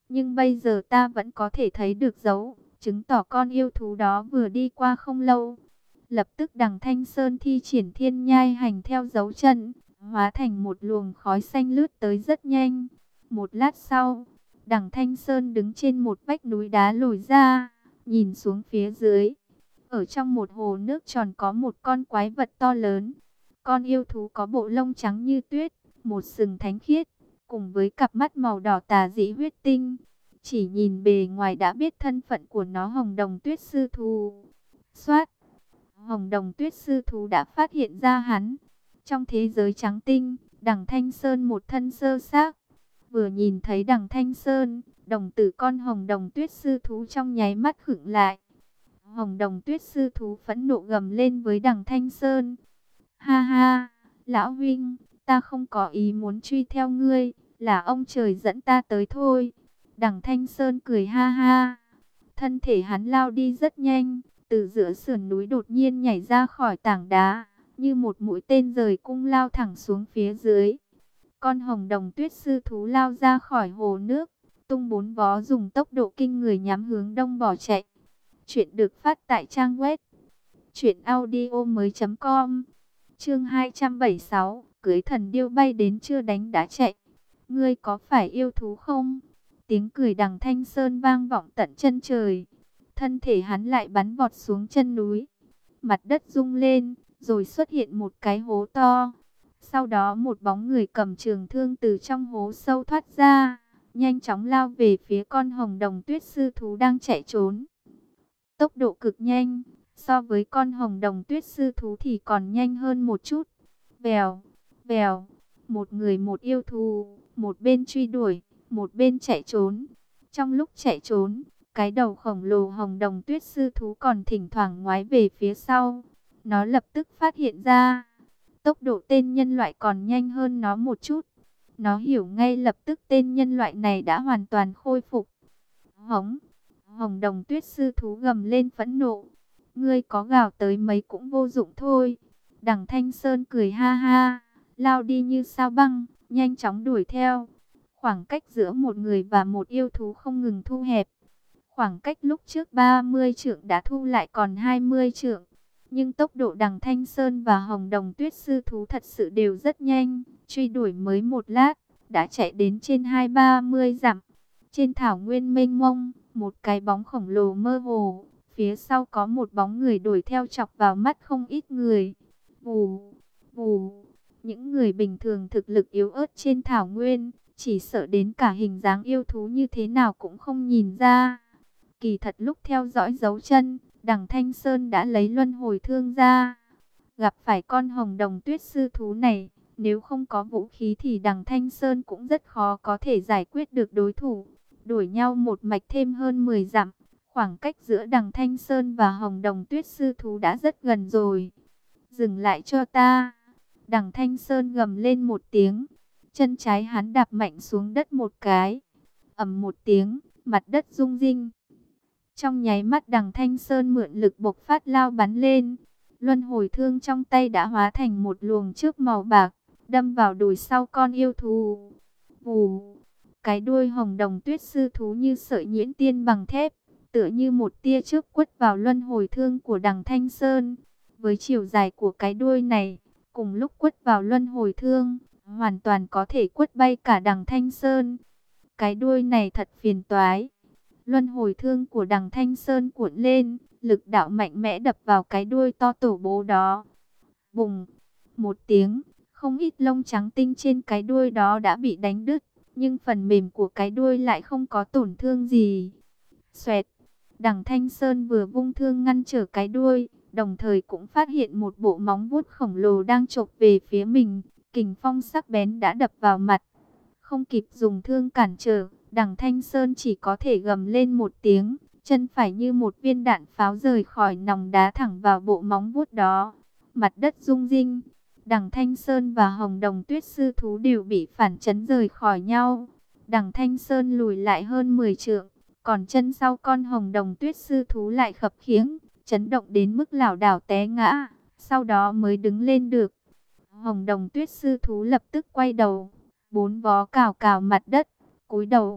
Nhưng bây giờ ta vẫn có thể thấy được dấu, chứng tỏ con yêu thú đó vừa đi qua không lâu. Lập tức Đằng Thanh Sơn thi triển thiên nhai hành theo dấu chân, hóa thành một luồng khói xanh lướt tới rất nhanh. Một lát sau, Đằng Thanh Sơn đứng trên một vách núi đá lồi ra, nhìn xuống phía dưới. Ở trong một hồ nước tròn có một con quái vật to lớn. Con yêu thú có bộ lông trắng như tuyết, một sừng thánh khiết, cùng với cặp mắt màu đỏ tà dị huyết tinh. Chỉ nhìn bề ngoài đã biết thân phận của nó, Hồng Đồng Tuyết Sư Thú. Soát, Hồng Đồng Tuyết Sư Thú đã phát hiện ra hắn. Trong thế giới trắng tinh, Đằng Thanh Sơn một thân sơ xác. Vừa nhìn thấy Đằng Thanh Sơn, đồng tử con Hồng Đồng Tuyết Sư Thú trong nháy mắt khựng lại. Hồng Đồng Tuyết Sư Thú phẫn nộ gầm lên với Đằng Thanh Sơn. Ha ha, lão huynh, ta không có ý muốn truy theo ngươi, là ông trời dẫn ta tới thôi. Đằng Thanh Sơn cười ha ha. Thân thể hắn lao đi rất nhanh, từ giữa sườn núi đột nhiên nhảy ra khỏi tảng đá, như một mũi tên rời cung lao thẳng xuống phía dưới. Con Hồng Đồng Tuyết Sư Thú lao ra khỏi hồ nước, tung bốn vó dùng tốc độ kinh người nhắm hướng đông bỏ chạy. Chuyện được phát tại trang web truyệnaudiomoi.com. Chương 276, cưới thần điêu bay đến chưa đánh đã chạy. Ngươi có phải yêu thú không? Tiếng cười Đằng Thanh Sơn vang vọng tận chân trời. Thân thể hắn lại bắn vọt xuống chân núi. Mặt đất rung lên, rồi xuất hiện một cái hố to. Sau đó một bóng người cầm trường thương từ trong hố sâu thoát ra, nhanh chóng lao về phía con Hồng Đồng Tuyết Sư Thú đang chạy trốn. Tốc độ cực nhanh, so với con Hồng Đồng Tuyết Sư Thú thì còn nhanh hơn một chút. Vèo, vèo, một người một yêu thú, một bên truy đuổi, một bên chạy trốn. Trong lúc chạy trốn, cái đầu khổng lồ Hồng Đồng Tuyết Sư Thú còn thỉnh thoảng ngoái về phía sau. Nó lập tức phát hiện ra, tốc độ tên nhân loại còn nhanh hơn nó một chút. Nó hiểu ngay lập tức tên nhân loại này đã hoàn toàn khôi phục. Hồng Đồng Tuyết Sư Thú gầm lên phẫn nộ. Ngươi có gào tới mấy cũng vô dụng thôi. Đằng Thanh Sơn cười ha ha, lao đi như sao băng, nhanh chóng đuổi theo. Khoảng cách giữa một người và một yêu thú không ngừng thu hẹp. Khoảng cách lúc trước 30 trượng đã thu lại còn 20 trượng. Nhưng tốc độ Đằng Thanh Sơn và Hồng Đồng Tuyết Sư Thú thật sự đều rất nhanh. Truy đuổi mới một lát, đã chạy đến trên 20-30 dặm. Trên thảo nguyên mênh mông, một cái bóng khổng lồ mơ hồ. Phía sau có một bóng người đuổi theo chọc vào mắt không ít người. Vù, vù, những người bình thường thực lực yếu ớt trên thảo nguyên, chỉ sợ đến cả hình dáng yêu thú như thế nào cũng không nhìn ra. Kỳ thật lúc theo dõi dấu chân, Đằng Thanh Sơn đã lấy luân hồi thương ra. Gặp phải con Hồng Đồng Tuyết Sư Thú này, nếu không có vũ khí thì Đằng Thanh Sơn cũng rất khó có thể giải quyết được đối thủ. Đuổi nhau một mạch thêm hơn 10 dặm, khoảng cách giữa Đằng Thanh Sơn và Hồng Đồng Tuyết Sư Thú đã rất gần rồi. Dừng lại cho ta. Đằng Thanh Sơn gầm lên một tiếng. Chân trái hắn đạp mạnh xuống đất một cái. Ầm một tiếng, mặt đất rung rinh. Trong nháy mắt Đằng Thanh Sơn mượn lực bộc phát lao bắn lên. Luân hồi thương trong tay đã hóa thành một luồng chớp màu bạc, đâm vào đùi sau con yêu thú. Vù, cái đuôi Hồng Đồng Tuyết Sư Thú như sợi nhuyễn tiên bằng thép, tựa như một tia chớp quất vào luân hồi thương của Đằng Thanh Sơn. Với chiều dài của cái đuôi này, cùng lúc quất vào luân hồi thương, hoàn toàn có thể quất bay cả Đằng Thanh Sơn. Cái đuôi này thật phiền toái. Luân hồi thương của Đằng Thanh Sơn cuộn lên, lực đạo mạnh mẽ đập vào cái đuôi to tổ bố đó. Bùng, một tiếng, không ít lông trắng tinh trên cái đuôi đó đã bị đánh đứt, nhưng phần mềm của cái đuôi lại không có tổn thương gì. Xoẹt, Đằng Thanh Sơn vừa vung thương ngăn trở cái đuôi, đồng thời cũng phát hiện một bộ móng vuốt khổng lồ đang chộp về phía mình. Kình phong sắc bén đã đập vào mặt. Không kịp dùng thương cản trở, Đằng Thanh Sơn chỉ có thể gầm lên một tiếng, chân phải như một viên đạn pháo rời khỏi nòng đá thẳng vào bộ móng vuốt đó. Mặt đất rung rinh, Đằng Thanh Sơn và Hồng Đồng Tuyết Sư Thú đều bị phản chấn rời khỏi nhau. Đằng Thanh Sơn lùi lại hơn 10 trượng, còn chân sau con Hồng Đồng Tuyết Sư Thú lại khập khiễng, chấn động đến mức lảo đảo té ngã, sau đó mới đứng lên được. Hồng Đồng Tuyết Sư Thú lập tức quay đầu, bốn vó cào cào mặt đất, cúi đầu,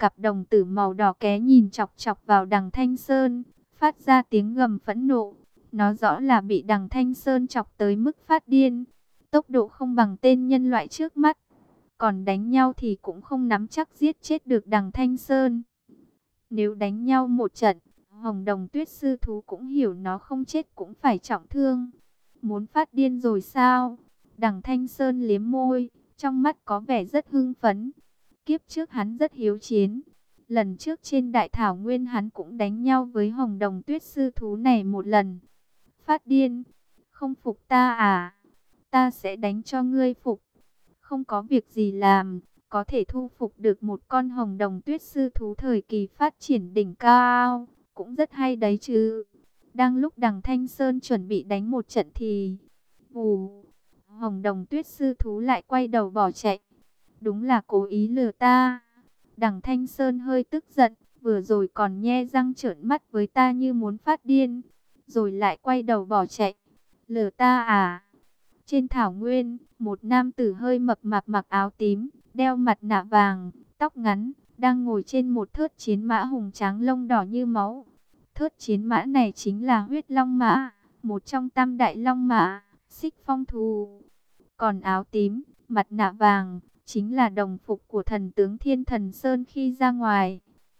cặp đồng tử màu đỏ ké nhìn chọc chọc vào đằng Thanh Sơn, phát ra tiếng gầm phẫn nộ. Nó rõ là bị đằng Thanh Sơn chọc tới mức phát điên. Tốc độ không bằng tên nhân loại trước mắt. Còn đánh nhau thì cũng không nắm chắc giết chết được đằng Thanh Sơn. Nếu đánh nhau một trận, Hồng Đồng Tuyết Sư Thú cũng hiểu nó không chết cũng phải trọng thương. Muốn phát điên rồi sao? Đằng Thanh Sơn liếm môi, trong mắt có vẻ rất hưng phấn. Kiếp trước hắn rất hiếu chiến. Lần trước trên Đại Thảo Nguyên hắn cũng đánh nhau với Hồng Đồng Tuyết Sư Thú này một lần. Phát điên, không phục ta à? Ta sẽ đánh cho ngươi phục. Không có việc gì làm, có thể thu phục được một con Hồng Đồng Tuyết Sư Thú thời kỳ phát triển đỉnh cao, cũng rất hay đấy chứ. Đang lúc đằng Thanh Sơn chuẩn bị đánh một trận thì vù, Hồng Đồng Tuyết Sư Thú lại quay đầu bỏ chạy. Đúng là cố ý lừa ta. Đằng Thanh Sơn hơi tức giận, vừa rồi còn nhe răng trợn mắt với ta như muốn phát điên, rồi lại quay đầu bỏ chạy. Lừa ta à? Trên thảo nguyên, một nam tử hơi mập mạp mặc áo tím, đeo mặt nạ vàng, tóc ngắn, đang ngồi trên một thớt chiến mã hùng tráng lông đỏ như máu. Thớt chiến mã này chính là huyết long mã, một trong tam đại long mã, xích phong thú. Còn áo tím, mặt nạ vàng, chính là đồng phục của thần tướng Thiên Thần Sơn khi ra ngoài.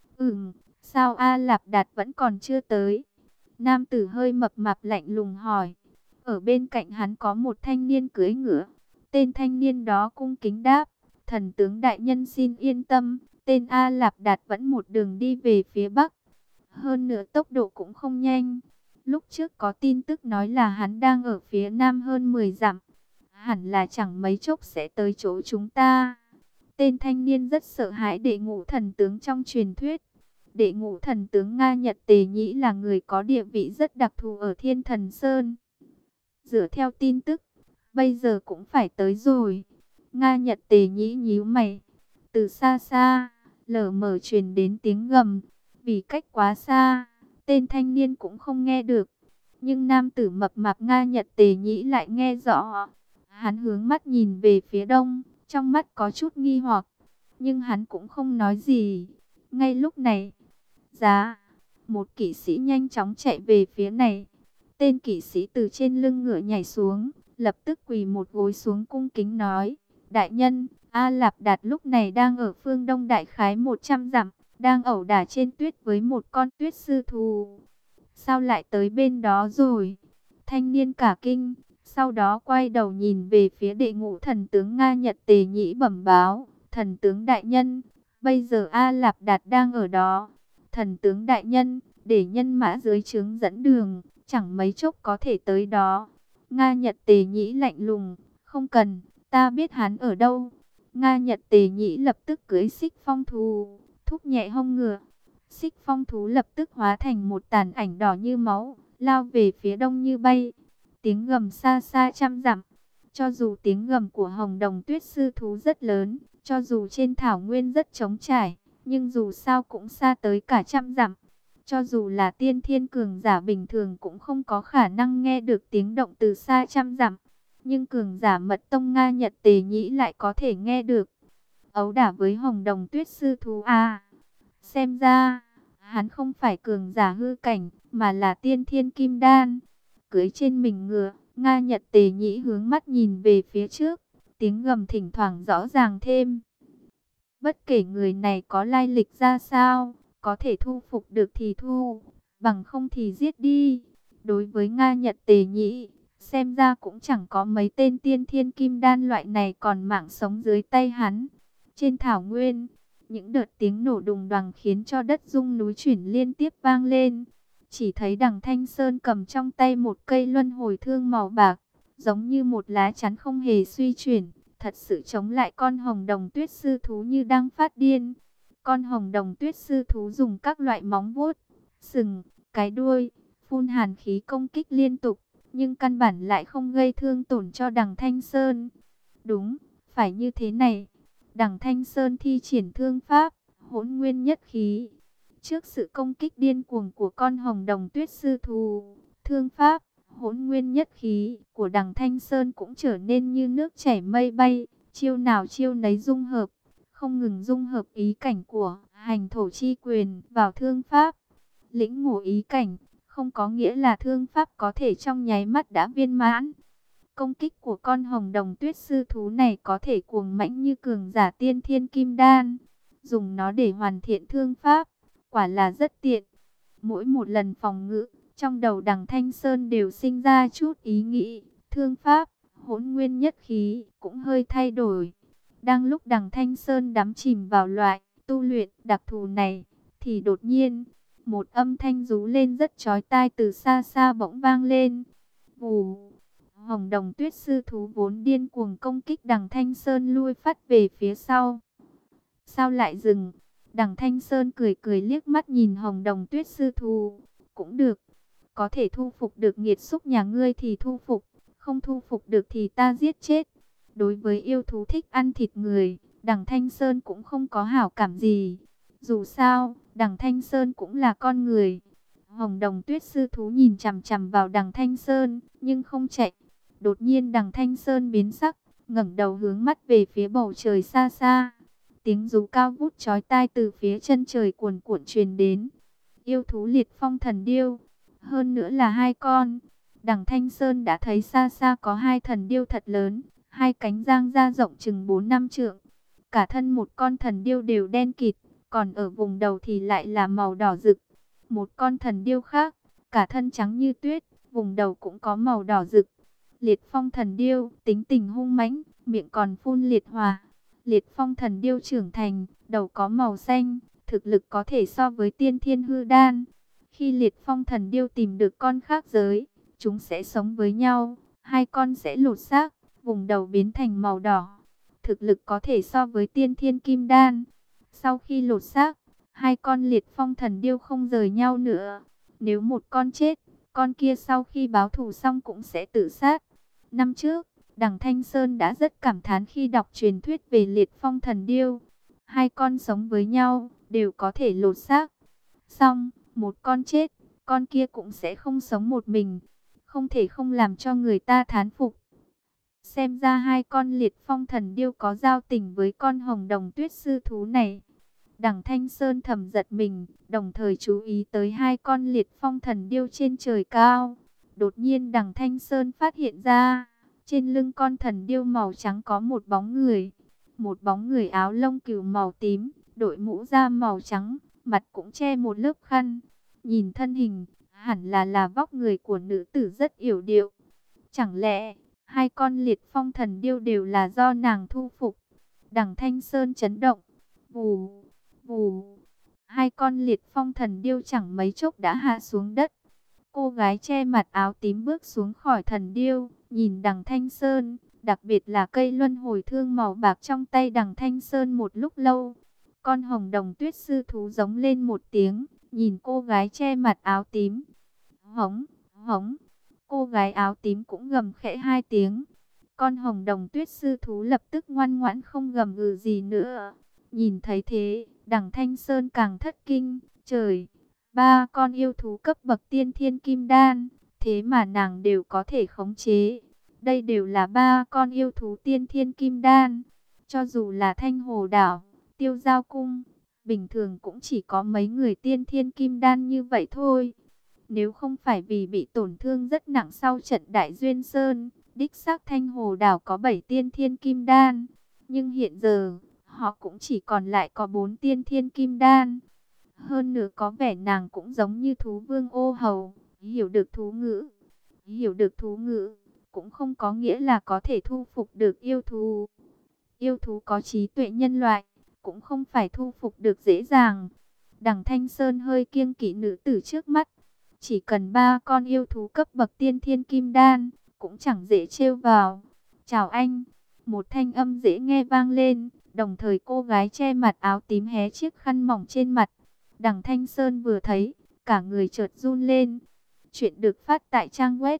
Sao A Lạp Đạt vẫn còn chưa tới? Nam tử hơi mập mạp lạnh lùng hỏi. Ở bên cạnh hắn có một thanh niên cưỡi ngựa. Tên thanh niên đó cung kính đáp. Thần tướng đại nhân xin yên tâm. Tên A Lạp Đạt vẫn một đường đi về phía bắc. Hơn nữa tốc độ cũng không nhanh. Lúc trước có tin tức nói là hắn đang ở phía nam hơn 10 dặm. Hẳn là chẳng mấy chốc sẽ tới chỗ chúng ta. Tên thanh niên rất sợ hãi đệ ngũ thần tướng trong truyền thuyết. Đệ ngũ thần tướng Nga Nhật Tề Nhĩ là người có địa vị rất đặc thù ở Thiên Thần Sơn. Dựa theo tin tức, bây giờ cũng phải tới rồi. Nga Nhật Tề Nhĩ nhíu mày. Từ xa xa, lờ mờ truyền đến tiếng gầm. Vì cách quá xa, tên thanh niên cũng không nghe được. Nhưng nam tử mập mạp Nga Nhật Tề Nhĩ lại nghe rõ. Hắn hướng mắt nhìn về phía đông, trong mắt có chút nghi hoặc. Nhưng hắn cũng không nói gì. Ngay lúc này, một kỵ sĩ nhanh chóng chạy về phía này. Tên kỵ sĩ từ trên lưng ngựa nhảy xuống, lập tức quỳ một gối xuống cung kính nói. Đại nhân, A Lạp Đạt lúc này đang ở phương đông đại khái 100 dặm, đang ẩu đả trên tuyết với một con tuyết sư thú. Sao lại tới bên đó rồi? Thanh niên cả kinh, sau đó quay đầu nhìn về phía đệ ngũ thần tướng Nga Nhật Tề Nhĩ bẩm báo. Thần tướng đại nhân, bây giờ A Lạp Đạt đang ở đó. Thần tướng đại nhân, để nhân mã dưới trướng dẫn đường, chẳng mấy chốc có thể tới đó. Nga Nhật Tề Nhĩ lạnh lùng, không cần, ta biết hắn ở đâu. Nga Nhật Tề Nhĩ lập tức cưỡi xích phong thú, thúc nhẹ hông ngựa. Xích phong thú lập tức hóa thành một tàn ảnh đỏ như máu, lao về phía đông như bay. Tiếng gầm xa xa trăm dặm. Cho dù tiếng gầm của Hồng Đồng Tuyết Sư Thú rất lớn, cho dù trên thảo nguyên rất trống trải, nhưng dù sao cũng xa tới cả trăm dặm. Cho dù là tiên thiên cường giả bình thường cũng không có khả năng nghe được tiếng động từ xa trăm dặm. Nhưng cường giả mật tông Nga Nhật Tề Nhĩ lại có thể nghe được. Ấu đả với Hồng Đồng Tuyết Sư Thú à? Xem ra, hắn không phải cường giả hư cảnh, mà là tiên thiên kim đan. Cưỡi trên mình ngựa, Nga Nhật Tề Nhĩ hướng mắt nhìn về phía trước. Tiếng gầm thỉnh thoảng rõ ràng thêm. Bất kể người này có lai lịch ra sao, có thể thu phục được thì thu, bằng không thì giết đi. Đối với Nga Nhật Tề Nhĩ, xem ra cũng chẳng có mấy tên tiên thiên kim đan loại này còn mạng sống dưới tay hắn. Trên thảo nguyên, những đợt tiếng nổ đùng đoàng khiến cho đất rung núi chuyển liên tiếp vang lên. Chỉ thấy đằng Thanh Sơn cầm trong tay một cây luân hồi thương màu bạc, giống như một lá chắn không hề suy chuyển. Thật sự chống lại con Hồng Đồng Tuyết Sư Thú như đang phát điên. Con Hồng Đồng Tuyết Sư Thú dùng các loại móng vuốt, sừng, cái đuôi, phun hàn khí công kích liên tục, nhưng căn bản lại không gây thương tổn cho đằng Thanh Sơn. Đúng, phải như thế này. Đằng Thanh Sơn thi triển thương pháp, Hỗn Nguyên Nhất Khí. Trước sự công kích điên cuồng của con Hồng Đồng Tuyết Sư Thú, thương pháp Hỗn Nguyên Nhất Khí của đằng Thanh Sơn cũng trở nên như nước chảy mây bay, chiêu nào chiêu nấy dung hợp, không ngừng dung hợp ý cảnh của hành thổ chi quyền vào thương pháp. Lĩnh ngộ ý cảnh, không có nghĩa là thương pháp có thể trong nháy mắt đã viên mãn. Công kích của con hồng đồng tuyết sư thú này có thể cuồng mãnh như cường giả tiên thiên kim đan. Dùng nó để hoàn thiện thương pháp, quả là rất tiện. Mỗi một lần phòng ngự, trong đầu Đằng Thanh Sơn đều sinh ra chút ý nghĩ, thương pháp, hỗn nguyên nhất khí cũng hơi thay đổi. Đang lúc Đằng Thanh Sơn đắm chìm vào loại tu luyện đặc thù này, thì đột nhiên, một âm thanh rú lên rất chói tai từ xa xa bỗng vang lên. Vù, hồng đồng tuyết sư thú vốn điên cuồng công kích Đằng Thanh Sơn lui phát về phía sau. Sao lại dừng? Đằng Thanh Sơn cười cười liếc mắt nhìn hồng đồng tuyết sư thú. Cũng được, có thể thu phục được nghiệt xúc nhà ngươi thì thu phục, không thu phục được thì ta giết chết. Đối với yêu thú thích ăn thịt người, Đằng Thanh Sơn cũng không có hảo cảm gì. Dù sao, Đằng Thanh Sơn cũng là con người. Hồng đồng tuyết sư thú nhìn chằm chằm vào Đằng Thanh Sơn, nhưng không chạy. Đột nhiên Đằng Thanh Sơn biến sắc, ngẩng đầu hướng mắt về phía bầu trời xa xa. Tiếng rú cao vút chói tai từ phía chân trời cuồn cuộn truyền đến. Yêu thú liệt phong thần điêu, hơn nữa là hai con. Đằng Thanh Sơn đã thấy xa xa có hai thần điêu thật lớn, hai cánh giang ra rộng chừng 4-5 trượng. Cả thân một con thần điêu đều đen kịt, còn ở vùng đầu thì lại là màu đỏ rực. Một con thần điêu khác, cả thân trắng như tuyết, vùng đầu cũng có màu đỏ rực. Liệt phong thần điêu, tính tình hung mãnh, miệng còn phun liệt hỏa. Liệt phong thần điêu trưởng thành, đầu có màu xanh, thực lực có thể so với tiên thiên hư đan. Khi liệt phong thần điêu tìm được con khác giới, chúng sẽ sống với nhau, hai con sẽ lột xác, vùng đầu biến thành màu đỏ. Thực lực có thể so với tiên thiên kim đan. Sau khi lột xác, hai con liệt phong thần điêu không rời nhau nữa. Nếu một con chết, con kia sau khi báo thù xong cũng sẽ tự sát. Năm trước, Đằng Thanh Sơn đã rất cảm thán khi đọc truyền thuyết về liệt phong thần điêu. Hai con sống với nhau, đều có thể lột xác. Xong, một con chết, con kia cũng sẽ không sống một mình. Không thể không làm cho người ta thán phục. Xem ra hai con liệt phong thần điêu có giao tình với con hồng đồng tuyết sư thú này. Đằng Thanh Sơn thầm giật mình, đồng thời chú ý tới hai con liệt phong thần điêu trên trời cao. Đột nhiên Đằng Thanh Sơn phát hiện ra, trên lưng con thần điêu màu trắng có một bóng người. Một bóng người áo lông cừu màu tím, đội mũ da màu trắng, mặt cũng che một lớp khăn. Nhìn thân hình, hẳn là vóc người của nữ tử rất yểu điệu. Chẳng lẽ, hai con liệt phong thần điêu đều là do nàng thu phục? Đằng Thanh Sơn chấn động. Vù, vù. Hai con liệt phong thần điêu chẳng mấy chốc đã hạ xuống đất. Cô gái che mặt áo tím bước xuống khỏi thần điêu, nhìn Đằng Thanh Sơn, đặc biệt là cây luân hồi thương màu bạc trong tay Đằng Thanh Sơn một lúc lâu. Con hồng đồng tuyết sư thú giống lên một tiếng, nhìn cô gái che mặt áo tím. Hống, hống. Cô gái áo tím cũng gầm khẽ hai tiếng. Con hồng đồng tuyết sư thú lập tức ngoan ngoãn không gầm gừ gì nữa. Nhìn thấy thế, Đằng Thanh Sơn càng thất kinh. Trời, ba con yêu thú cấp bậc tiên thiên kim đan, thế mà nàng đều có thể khống chế. Đây đều là ba con yêu thú tiên thiên kim đan. Cho dù là Thanh Hồ Đảo, Tiêu Giao Cung, bình thường cũng chỉ có mấy người tiên thiên kim đan như vậy thôi. Nếu không phải vì bị tổn thương rất nặng sau trận Đại Duyên Sơn, đích xác Thanh Hồ Đảo có 7 tiên thiên kim đan. Nhưng hiện giờ, họ cũng chỉ còn lại có 4 tiên thiên kim đan. Hơn nữa có vẻ nàng cũng giống như thú vương Ô Hầu, hiểu được thú ngữ. Hiểu được thú ngữ, cũng không có nghĩa là có thể thu phục được yêu thú. Yêu thú có trí tuệ nhân loại, cũng không phải thu phục được dễ dàng. Đằng Thanh Sơn hơi kiêng kỵ nữ tử trước mắt. Chỉ cần ba con yêu thú cấp bậc tiên thiên kim đan, cũng chẳng dễ trêu vào. Chào anh, một thanh âm dễ nghe vang lên, đồng thời cô gái che mặt áo tím hé chiếc khăn mỏng trên mặt. Đằng Thanh Sơn vừa thấy, cả người chợt run lên. Chuyện được phát tại trang web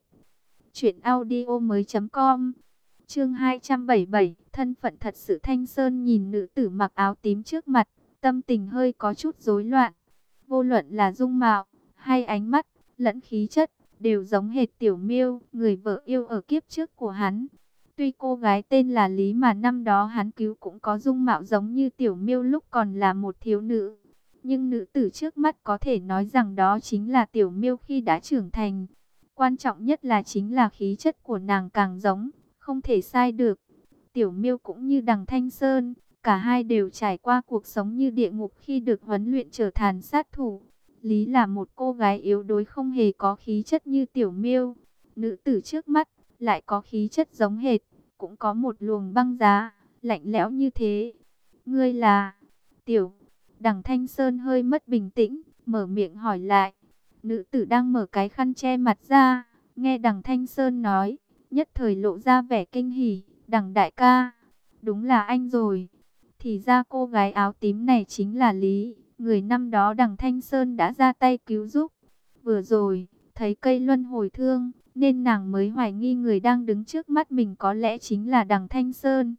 truyệnaudiomoi.com. Chương 277, thân phận thật sự. Thanh Sơn nhìn nữ tử mặc áo tím trước mặt, tâm tình hơi có chút rối loạn. Vô luận là dung mạo hay ánh mắt, lẫn khí chất, đều giống hệt Tiểu Miêu, người vợ yêu ở kiếp trước của hắn. Tuy cô gái tên là Lý mà năm đó hắn cứu cũng có dung mạo giống như Tiểu Miêu lúc còn là một thiếu nữ, nhưng nữ tử trước mắt có thể nói rằng đó chính là Tiểu Miêu khi đã trưởng thành. Quan trọng nhất là chính là khí chất của nàng càng giống, không thể sai được. Tiểu Miêu cũng như Đằng Thanh Sơn, cả hai đều trải qua cuộc sống như địa ngục khi được huấn luyện trở thành sát thủ. Lý là một cô gái yếu đuối không hề có khí chất như Tiểu Miêu. Nữ tử trước mắt lại có khí chất giống hệt, cũng có một luồng băng giá, lạnh lẽo như thế. Ngươi là Tiểu... Đằng Thanh Sơn hơi mất bình tĩnh, mở miệng hỏi lại. Nữ tử đang mở cái khăn che mặt ra, nghe Đằng Thanh Sơn nói, nhất thời lộ ra vẻ kinh hỉ. Đằng đại ca, đúng là anh rồi. Thì ra cô gái áo tím này chính là Lý, người năm đó Đằng Thanh Sơn đã ra tay cứu giúp. Vừa rồi, thấy cây luân hồi thương, nên nàng mới hoài nghi người đang đứng trước mắt mình có lẽ chính là Đằng Thanh Sơn.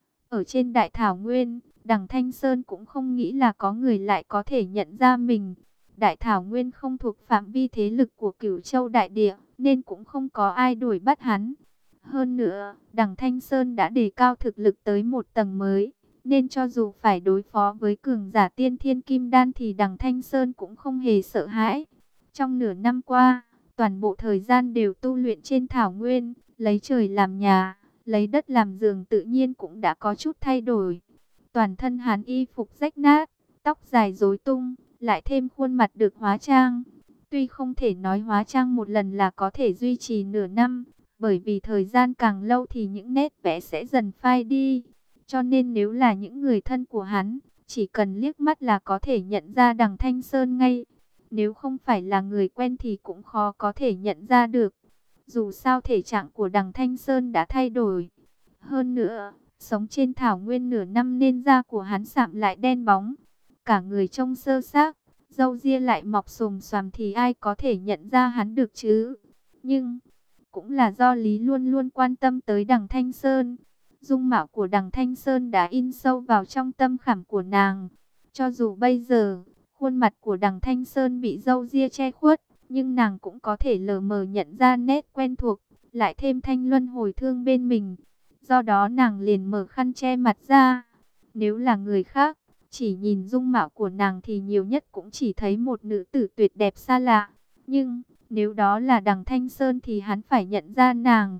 Ở trên Đại Thảo Nguyên, Đằng Thanh Sơn cũng không nghĩ là có người lại có thể nhận ra mình. Đại Thảo Nguyên không thuộc phạm vi thế lực của Cửu Châu Đại Địa, nên cũng không có ai đuổi bắt hắn. Hơn nữa, Đằng Thanh Sơn đã đề cao thực lực tới một tầng mới, nên cho dù phải đối phó với cường giả tiên thiên kim đan thì Đằng Thanh Sơn cũng không hề sợ hãi. Trong nửa năm qua, toàn bộ thời gian đều tu luyện trên Thảo Nguyên, lấy trời làm nhà, lấy đất làm giường, tự nhiên cũng đã có chút thay đổi. Toàn thân hắn y phục rách nát, tóc dài rối tung, lại thêm khuôn mặt được hóa trang. Tuy không thể nói hóa trang một lần là có thể duy trì nửa năm, bởi vì thời gian càng lâu thì những nét vẽ sẽ dần phai đi. Cho nên nếu là những người thân của hắn, chỉ cần liếc mắt là có thể nhận ra Đằng Thanh Sơn ngay. Nếu không phải là người quen thì cũng khó có thể nhận ra được. Dù sao thể trạng của Đằng Thanh Sơn đã thay đổi. Hơn nữa, sống trên Thảo Nguyên nửa năm nên da của hắn sạm lại đen bóng. Cả người trông sơ xác, râu ria lại mọc xồm xoàm thì ai có thể nhận ra hắn được chứ. Nhưng cũng là do Lý luôn luôn quan tâm tới Đằng Thanh Sơn. Dung mạo của Đằng Thanh Sơn đã in sâu vào trong tâm khảm của nàng. Cho dù bây giờ, khuôn mặt của Đằng Thanh Sơn bị râu ria che khuất, nhưng nàng cũng có thể lờ mờ nhận ra nét quen thuộc, lại thêm thanh luân hồi thương bên mình. Do đó nàng liền mở khăn che mặt ra. Nếu là người khác, chỉ nhìn dung mạo của nàng thì nhiều nhất cũng chỉ thấy một nữ tử tuyệt đẹp xa lạ. Nhưng nếu đó là Đằng Thanh Sơn thì hắn phải nhận ra nàng.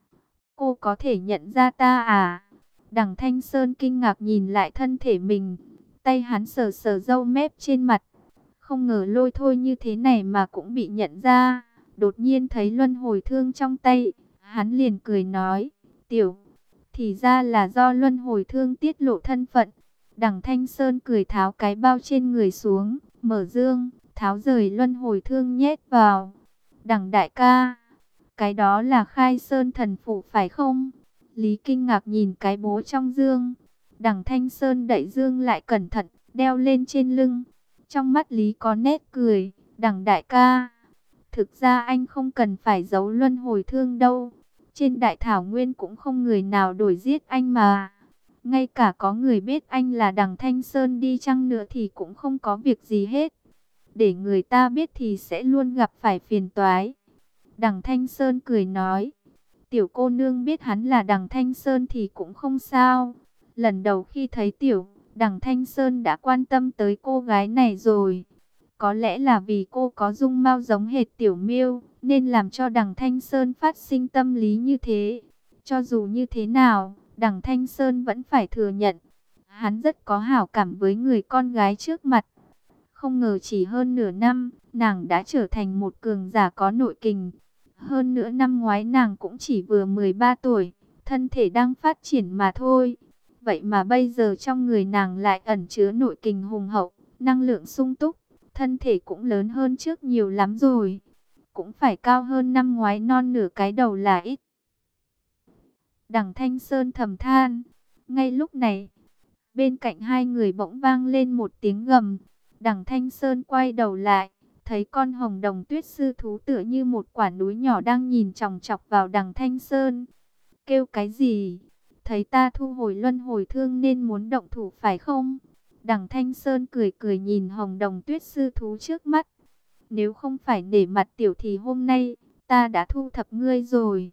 Cô có thể nhận ra ta à? Đằng Thanh Sơn kinh ngạc nhìn lại thân thể mình. Tay hắn sờ sờ râu mép trên mặt. Không ngờ lôi thôi như thế này mà cũng bị nhận ra. Đột nhiên thấy luân hồi thương trong tay, hắn liền cười nói, Tiểu, thì ra là do luân hồi thương tiết lộ thân phận. Đằng Thanh Sơn cười tháo cái bao trên người xuống, mở dương, tháo rời luân hồi thương nhét vào. Đằng đại ca, cái đó là Khai Sơn thần phủ phải không? Lý kinh ngạc nhìn cái bố trong dương. Đằng Thanh Sơn đậy dương lại cẩn thận, đeo lên trên lưng. Trong mắt Lý có nét cười, Đằng đại ca, thực ra anh không cần phải giấu luân hồi thương đâu. Trên Đại Thảo Nguyên cũng không người nào đuổi giết anh mà. Ngay cả có người biết anh là Đằng Thanh Sơn đi chăng nữa thì cũng không có việc gì hết. Để người ta biết thì sẽ luôn gặp phải phiền toái. Đằng Thanh Sơn cười nói, tiểu cô nương biết hắn là Đằng Thanh Sơn thì cũng không sao. Lần đầu khi thấy Đằng Thanh Sơn đã quan tâm tới cô gái này rồi. Có lẽ là vì cô có dung mạo giống hệt Tiểu Miêu, nên làm cho Đằng Thanh Sơn phát sinh tâm lý như thế. Cho dù như thế nào, Đằng Thanh Sơn vẫn phải thừa nhận, hắn rất có hảo cảm với người con gái trước mặt. Không ngờ chỉ hơn nửa năm, nàng đã trở thành một cường giả có nội kình. Hơn nữa năm ngoái nàng cũng chỉ vừa 13 tuổi, thân thể đang phát triển mà thôi. Vậy mà bây giờ trong người nàng lại ẩn chứa nội kình hùng hậu, năng lượng sung túc, thân thể cũng lớn hơn trước nhiều lắm rồi. Cũng phải cao hơn năm ngoái non nửa cái đầu là ít. Đằng Thanh Sơn thầm than. Ngay lúc này, bên cạnh hai người bỗng vang lên một tiếng gầm. Đằng Thanh Sơn quay đầu lại, thấy con hồng đồng tuyết sư thú tựa như một quả núi nhỏ đang nhìn chòng chọc vào Đằng Thanh Sơn. Kêu cái gì? Thấy ta thu hồi luân hồi thương nên muốn động thủ phải không? Đằng Thanh Sơn cười cười nhìn hồng đồng tuyết sư thú trước mắt. Nếu không phải nể mặt tiểu thì hôm nay ta đã thu thập ngươi rồi.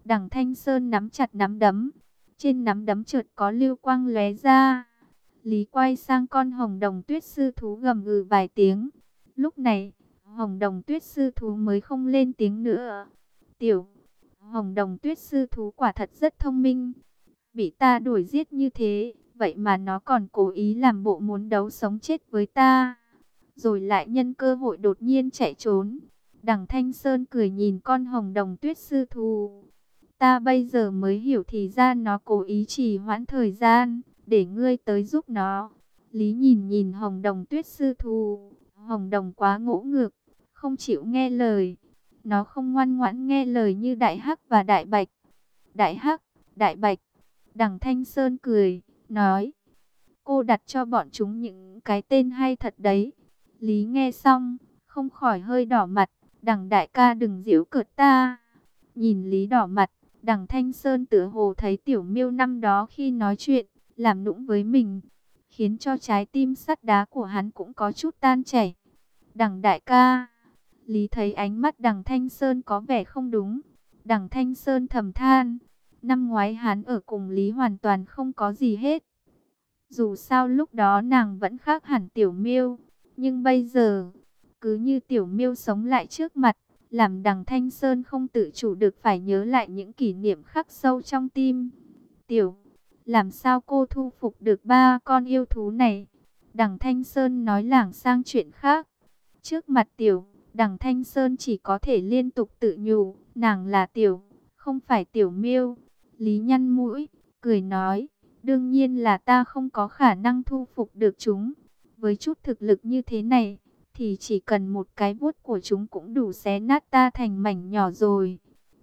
Đằng Thanh Sơn nắm chặt nắm đấm. Trên nắm đấm chợt có lưu quang lóe ra. Lý quay sang con hồng đồng tuyết sư thú gầm gừ vài tiếng. Lúc này, hồng đồng tuyết sư thú mới không lên tiếng nữa. Tiểu hồng đồng tuyết sư thú quả thật rất thông minh. Bị ta đuổi giết như thế, vậy mà nó còn cố ý làm bộ muốn đấu sống chết với ta. Rồi lại nhân cơ hội đột nhiên chạy trốn. Đằng Thanh Sơn cười nhìn con hồng đồng tuyết sư thú. Ta bây giờ mới hiểu thì ra nó cố ý trì hoãn thời gian, để ngươi tới giúp nó. Lý nhìn nhìn hồng đồng tuyết sư thú. Hồng đồng quá ngỗ ngược, không chịu nghe lời. Nó không ngoan ngoãn nghe lời như Đại Hắc và Đại Bạch. Đại Hắc, Đại Bạch. Đằng Thanh Sơn cười, nói. Cô đặt cho bọn chúng những cái tên hay thật đấy. Lý nghe xong, không khỏi hơi đỏ mặt. Đằng đại ca đừng giễu cợt ta. Nhìn Lý đỏ mặt, đằng Thanh Sơn tựa hồ thấy Tiểu Miêu năm đó khi nói chuyện, làm nũng với mình, khiến cho trái tim sắt đá của hắn cũng có chút tan chảy. Đằng đại ca, Lý thấy ánh mắt đằng Thanh Sơn có vẻ không đúng. Đằng Thanh Sơn thầm than, năm ngoái hắn ở cùng Lý hoàn toàn không có gì hết. Dù sao lúc đó nàng vẫn khác hẳn Tiểu Miêu, nhưng bây giờ, cứ như Tiểu Miêu sống lại trước mặt, làm đằng Thanh Sơn không tự chủ được phải nhớ lại những kỷ niệm khắc sâu trong tim. Tiểu, làm sao cô thu phục được ba con yêu thú này? Đằng Thanh Sơn nói lảng sang chuyện khác. Trước mặt Tiểu, đằng Thanh Sơn chỉ có thể liên tục tự nhủ, nàng là Tiểu, không phải Tiểu Miêu. Lý nhăn mũi, cười nói, đương nhiên là ta không có khả năng thu phục được chúng. Với chút thực lực như thế này, thì chỉ cần một cái vuốt của chúng cũng đủ xé nát ta thành mảnh nhỏ rồi.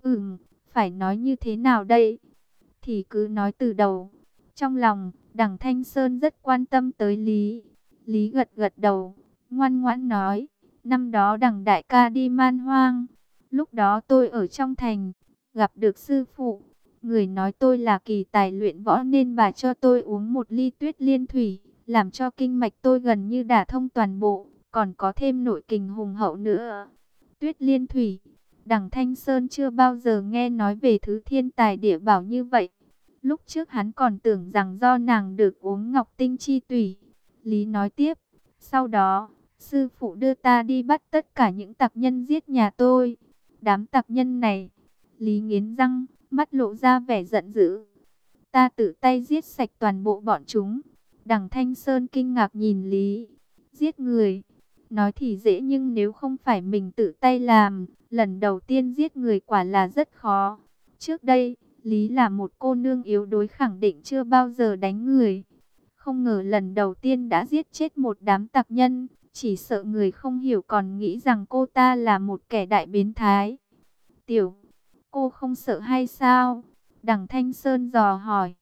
Phải nói như thế nào đây? Thì cứ nói từ đầu. Trong lòng, đằng Thanh Sơn rất quan tâm tới Lý. Lý gật gật đầu, ngoan ngoãn nói, năm đó đằng đại ca đi man hoang. Lúc đó tôi ở trong thành, gặp được sư phụ. Người nói tôi là kỳ tài luyện võ nên bà cho tôi uống một ly tuyết liên thủy, làm cho kinh mạch tôi gần như đả thông toàn bộ, còn có thêm nội kình hùng hậu nữa. Tuyết liên thủy, đằng Thanh Sơn chưa bao giờ nghe nói về thứ thiên tài địa bảo như vậy. Lúc trước hắn còn tưởng rằng do nàng được uống ngọc tinh chi tủy. Lý nói tiếp, sau đó, sư phụ đưa ta đi bắt tất cả những tặc nhân giết nhà tôi. Đám tặc nhân này, Lý nghiến răng, mắt lộ ra vẻ giận dữ. Ta tự tay giết sạch toàn bộ bọn chúng. Đằng Thanh Sơn kinh ngạc nhìn Lý. Giết người, nói thì dễ nhưng nếu không phải mình tự tay làm, lần đầu tiên giết người quả là rất khó. Trước đây, Lý là một cô nương yếu đuối khẳng định chưa bao giờ đánh người. Không ngờ lần đầu tiên đã giết chết một đám tặc nhân, chỉ sợ người không hiểu còn nghĩ rằng cô ta là một kẻ đại biến thái. Tiểu, cô không sợ hay sao? Đằng Thanh Sơn dò hỏi.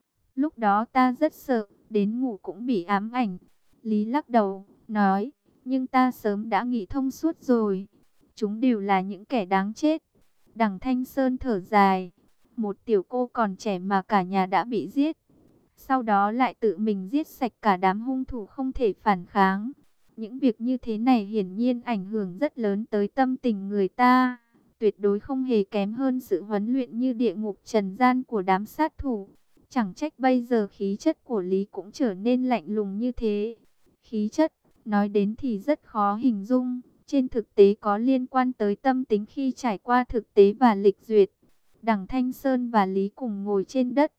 Lúc đó ta rất sợ, đến ngủ cũng bị ám ảnh. Lý lắc đầu, nói, nhưng ta sớm đã nghĩ thông suốt rồi. Chúng đều là những kẻ đáng chết. Đằng Thanh Sơn thở dài. Một tiểu cô còn trẻ mà cả nhà đã bị giết. Sau đó lại tự mình giết sạch cả đám hung thủ không thể phản kháng. Những việc như thế này hiển nhiên ảnh hưởng rất lớn tới tâm tình người ta. Tuyệt đối không hề kém hơn sự huấn luyện như địa ngục trần gian của đám sát thủ. Chẳng trách bây giờ khí chất của Lý cũng trở nên lạnh lùng như thế. Khí chất, nói đến thì rất khó hình dung. Trên thực tế có liên quan tới tâm tính khi trải qua thực tế và lịch duyệt. Đằng Thanh Sơn và Lý cùng ngồi trên đất.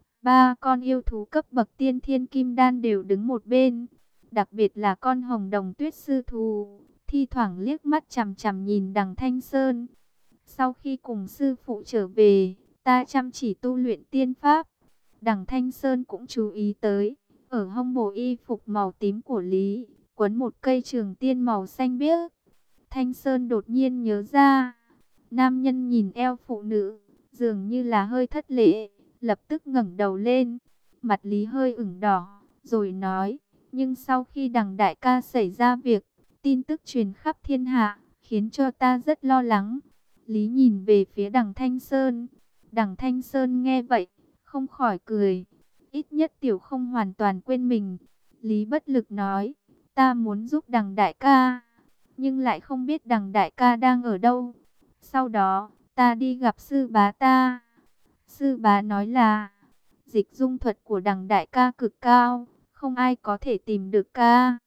Ba con yêu thú cấp bậc tiên thiên kim đan đều đứng một bên. Đặc biệt là con hồng đồng tuyết sư thú, thi thoảng liếc mắt chằm chằm nhìn đằng Thanh Sơn. Sau khi cùng sư phụ trở về, ta chăm chỉ tu luyện tiên pháp. Đằng Thanh Sơn cũng chú ý tới, ở hông bộ y phục màu tím của Lý, quấn một cây trường tiên màu xanh biếc. Thanh Sơn đột nhiên nhớ ra, nam nhân nhìn eo phụ nữ, dường như là hơi thất lễ, lập tức ngẩng đầu lên, mặt Lý hơi ửng đỏ, rồi nói, nhưng sau khi đằng đại ca xảy ra việc, tin tức truyền khắp thiên hạ, khiến cho ta rất lo lắng. Lý nhìn về phía đằng Thanh Sơn. Đằng Thanh Sơn nghe vậy, không khỏi cười. Ít nhất tiểu không hoàn toàn quên mình. Lý bất lực nói, ta muốn giúp đằng đại ca, nhưng lại không biết đằng đại ca đang ở đâu. Sau đó, ta đi gặp sư bá ta. Sư bá nói là dịch dung thuật của đằng đại ca cực cao, không ai có thể tìm được ca.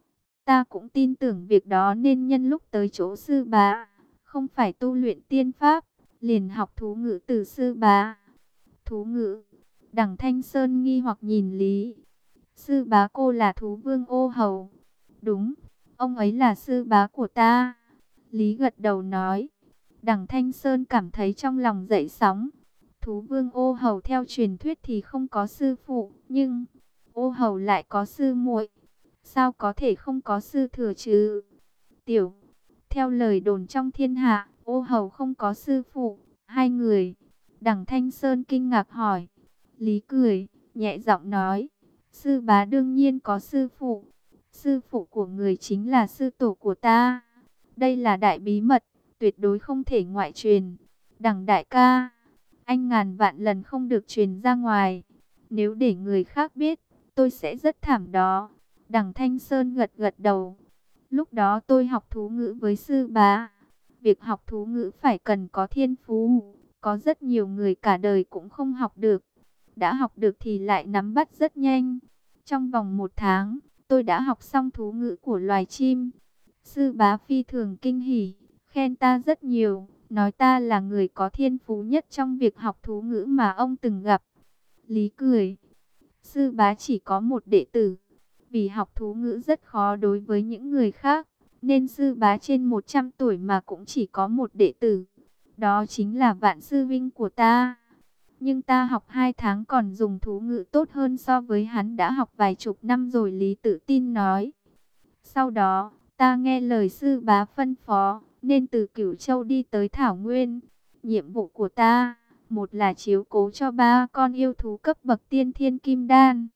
Ta cũng tin tưởng việc đó nên nhân lúc tới chỗ sư bá, không phải tu luyện tiên pháp, liền học thú ngữ từ sư bá. Thú ngữ? Đằng Thanh Sơn nghi hoặc nhìn Lý. Sư bá cô là thú vương Ô Hầu. Đúng, ông ấy là sư bá của ta. Lý gật đầu nói. Đằng Thanh Sơn cảm thấy trong lòng dậy sóng. Thú vương Ô Hầu theo truyền thuyết thì không có sư phụ, nhưng Ô Hầu lại có sư muội. Sao có thể không có sư thừa chứ? Tiểu, theo lời đồn trong thiên hạ, Ô Hầu không có sư phụ, hai người. Đằng Thanh Sơn kinh ngạc hỏi. Lý cười, nhẹ giọng nói. Sư bá đương nhiên có sư phụ. Sư phụ của người chính là sư tổ của ta. Đây là đại bí mật, tuyệt đối không thể ngoại truyền. Đằng đại ca, anh ngàn vạn lần không được truyền ra ngoài. Nếu để người khác biết, tôi sẽ rất thảm đó. Đằng Thanh Sơn gật gật đầu. Lúc đó tôi học thú ngữ với sư bá. Việc học thú ngữ phải cần có thiên phú. Có rất nhiều người cả đời cũng không học được. Đã học được thì lại nắm bắt rất nhanh. Trong vòng 1 tháng, tôi đã học xong thú ngữ của loài chim. Sư bá phi thường kinh hỉ, khen ta rất nhiều, nói ta là người có thiên phú nhất trong việc học thú ngữ mà ông từng gặp. Lý cười, sư bá chỉ có một đệ tử, vì học thú ngữ rất khó đối với những người khác, nên sư bá trên 100 tuổi mà cũng chỉ có một đệ tử. Đó chính là Vạn sư vinh của ta. Nhưng ta học 2 tháng còn dùng thú ngữ tốt hơn so với hắn đã học vài chục năm rồi, Lý tự tin nói. Sau đó, ta nghe lời sư bá phân phó, nên từ Cửu Châu đi tới Thảo Nguyên. Nhiệm vụ của ta, một là chiếu cố cho 3 con yêu thú cấp bậc tiên thiên kim đan.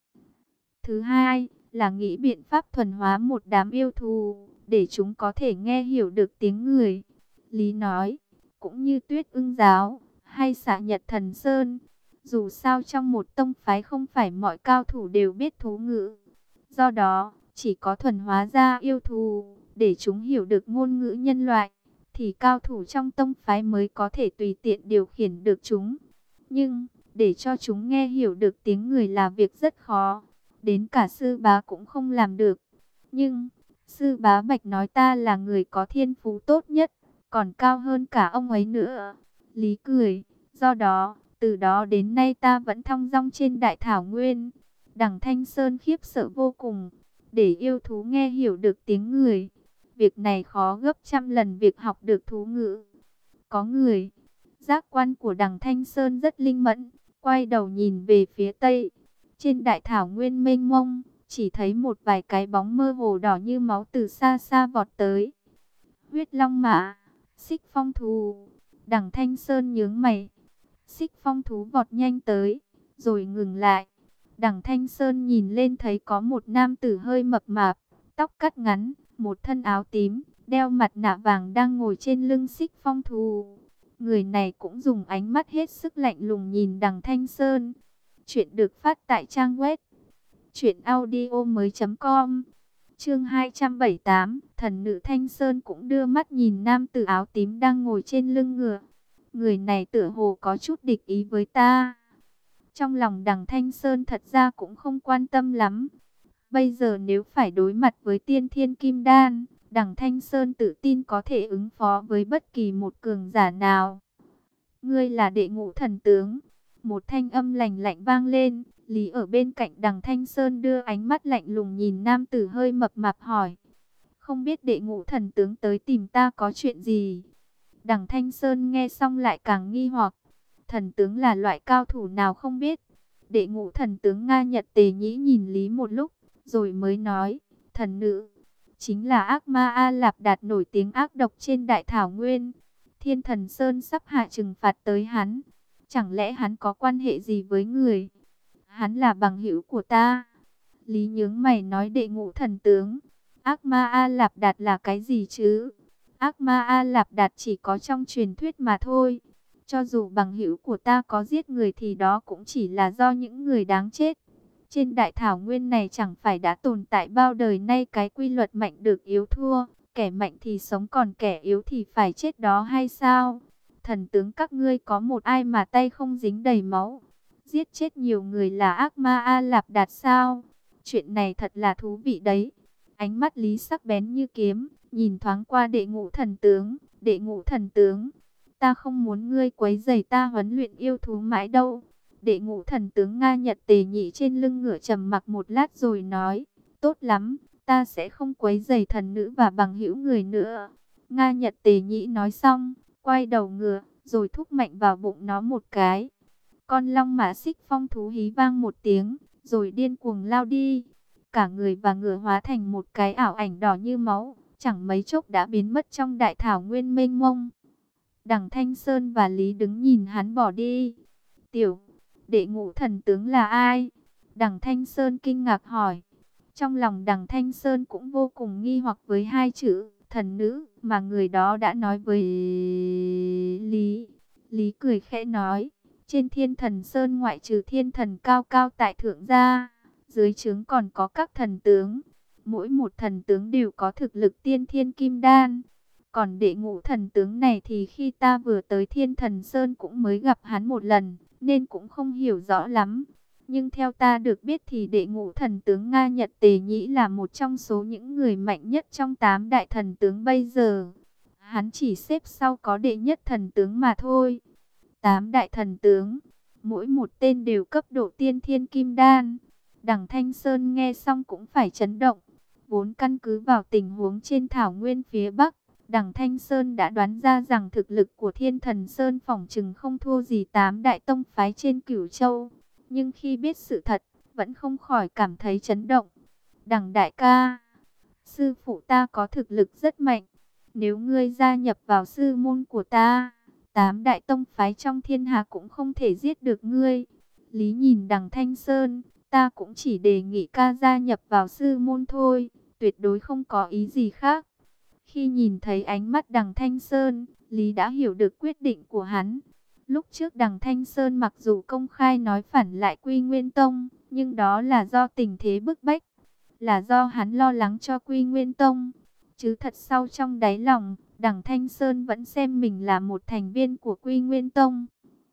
Thứ hai, là nghĩ biện pháp thuần hóa một đám yêu thú, để chúng có thể nghe hiểu được tiếng người. Lý nói, cũng như Tuyết Ưng Giáo, hay Xạ Nhật Thần Sơn. Dù sao trong một tông phái không phải mọi cao thủ đều biết thú ngữ. Do đó, chỉ có thuần hóa ra yêu thú, để chúng hiểu được ngôn ngữ nhân loại, thì cao thủ trong tông phái mới có thể tùy tiện điều khiển được chúng. Nhưng, để cho chúng nghe hiểu được tiếng người là việc rất khó. Đến cả sư bá cũng không làm được. Nhưng, sư bá Bạch nói ta là người có thiên phú tốt nhất, còn cao hơn cả ông ấy nữa. Lý cười, do đó, từ đó đến nay ta vẫn thong dong trên đại thảo nguyên. Đằng Thanh Sơn khiếp sợ vô cùng, để yêu thú nghe hiểu được tiếng người. Việc này khó gấp trăm lần việc học được thú ngữ. Có người, giác quan của đằng Thanh Sơn rất linh mẫn, quay đầu nhìn về phía tây. Trên đại thảo nguyên mênh mông, chỉ thấy một vài cái bóng mơ hồ đỏ như máu từ xa xa vọt tới. Huyết long mã, xích phong thú. Đằng Thanh Sơn nhướng mày. Xích phong thú vọt nhanh tới, rồi ngừng lại. Đằng Thanh Sơn nhìn lên thấy có một nam tử hơi mập mạp, tóc cắt ngắn, một thân áo tím, đeo mặt nạ vàng đang ngồi trên lưng xích phong thú. Người này cũng dùng ánh mắt hết sức lạnh lùng nhìn đằng Thanh Sơn. Chuyện được phát tại trang web truyệnaudiomoi.com. Chương 278, thần nữ Thanh Sơn cũng đưa mắt nhìn nam tử áo tím đang ngồi trên lưng ngựa. Người này tựa hồ có chút địch ý với ta. Trong lòng đằng Thanh Sơn thật ra cũng không quan tâm lắm. Bây giờ nếu phải đối mặt với tiên thiên kim đan, đằng Thanh Sơn tự tin có thể ứng phó với bất kỳ một cường giả nào. Ngươi là đệ ngũ thần tướng. Một thanh âm lạnh lạnh vang lên. Lý ở bên cạnh đằng Thanh Sơn đưa ánh mắt lạnh lùng nhìn nam tử hơi mập mạp hỏi. Không biết đệ ngũ thần tướng tới tìm ta có chuyện gì? Đằng Thanh Sơn nghe xong lại càng nghi hoặc. Thần tướng là loại cao thủ nào không biết? Đệ ngũ thần tướng Nga Nhật Tề Nhĩ nhìn Lý một lúc, rồi mới nói, thần nữ, chính là ác ma A Lạp Đạt nổi tiếng ác độc trên đại thảo nguyên. Thiên Thần Sơn sắp hạ trừng phạt tới hắn. Chẳng lẽ hắn có quan hệ gì với người? Hắn là bằng hữu của ta. Lý nhướng mày nói đệ ngũ thần tướng. Ác ma A Lạp Đạt là cái gì chứ? Ác ma A Lạp Đạt chỉ có trong truyền thuyết mà thôi. Cho dù bằng hữu của ta có giết người thì đó cũng chỉ là do những người đáng chết. Trên đại thảo nguyên này chẳng phải đã tồn tại bao đời nay cái quy luật mạnh được yếu thua, kẻ mạnh thì sống còn kẻ yếu thì phải chết đó hay sao? thần tướng các ngươi có một ai mà tay không dính đầy máu, giết chết nhiều người là ác ma A Lạp Đạt sao? Chuyện này thật là thú vị đấy. Ánh mắt Lý sắc bén như kiếm, nhìn thoáng qua đệ ngũ thần tướng. Đệ ngũ thần tướng, ta không muốn ngươi quấy rầy ta huấn luyện yêu thú mãi đâu. Đệ ngũ thần tướng Nga Nhật Tề Nhị trên lưng ngựa trầm mặc một lát rồi nói, tốt lắm, ta sẽ không quấy rầy thần nữ và bằng hữu người nữa. Nga Nhật Tề Nhị nói xong, quay đầu ngựa, rồi thúc mạnh vào bụng nó một cái. Con long mã xích phong thú hí vang một tiếng, rồi điên cuồng lao đi. Cả người và ngựa hóa thành một cái ảo ảnh đỏ như máu, chẳng mấy chốc đã biến mất trong đại thảo nguyên mênh mông. Đằng Thanh Sơn và Lý đứng nhìn hắn bỏ đi. Tiểu, đệ ngũ thần tướng là ai? Đằng Thanh Sơn kinh ngạc hỏi. Trong lòng đằng Thanh Sơn cũng vô cùng nghi hoặc với hai chữ thần nữ mà người đó đã nói với Lý. Lý cười khẽ nói, trên Thiên Thần Sơn ngoại trừ thiên thần cao cao tại thượng gia, dưới trướng còn có các thần tướng. Mỗi một thần tướng đều có thực lực tiên thiên kim đan. Còn đệ ngũ thần tướng này thì khi ta vừa tới Thiên Thần Sơn cũng mới gặp hắn một lần, nên cũng không hiểu rõ lắm. Nhưng theo ta được biết thì đệ ngũ thần tướng Nga Nhật Tề Nhĩ là một trong số những người mạnh nhất trong 8 đại thần tướng bây giờ. Hắn chỉ xếp sau có đệ nhất thần tướng mà thôi. 8 đại thần tướng, mỗi một tên đều cấp độ tiên thiên kim đan. Đằng Thanh Sơn nghe xong cũng phải chấn động. Vốn căn cứ vào tình huống trên thảo nguyên phía Bắc, đằng Thanh Sơn đã đoán ra rằng thực lực của Thiên Thần Sơn phỏng chừng không thua gì 8 đại tông phái trên Cửu Châu. Nhưng khi biết sự thật, vẫn không khỏi cảm thấy chấn động. Đằng đại ca, sư phụ ta có thực lực rất mạnh. Nếu ngươi gia nhập vào sư môn của ta, 8 đại tông phái trong thiên hạ cũng không thể giết được ngươi. Lý nhìn đằng Thanh Sơn, ta cũng chỉ đề nghị ca gia nhập vào sư môn thôi, tuyệt đối không có ý gì khác. Khi nhìn thấy ánh mắt đằng Thanh Sơn, Lý đã hiểu được quyết định của hắn. Lúc trước đằng Thanh Sơn mặc dù công khai nói phản lại Quy Nguyên Tông, nhưng đó là do tình thế bức bách, là do hắn lo lắng cho Quy Nguyên Tông. Chứ thật sâu trong đáy lòng, đằng Thanh Sơn vẫn xem mình là một thành viên của Quy Nguyên Tông.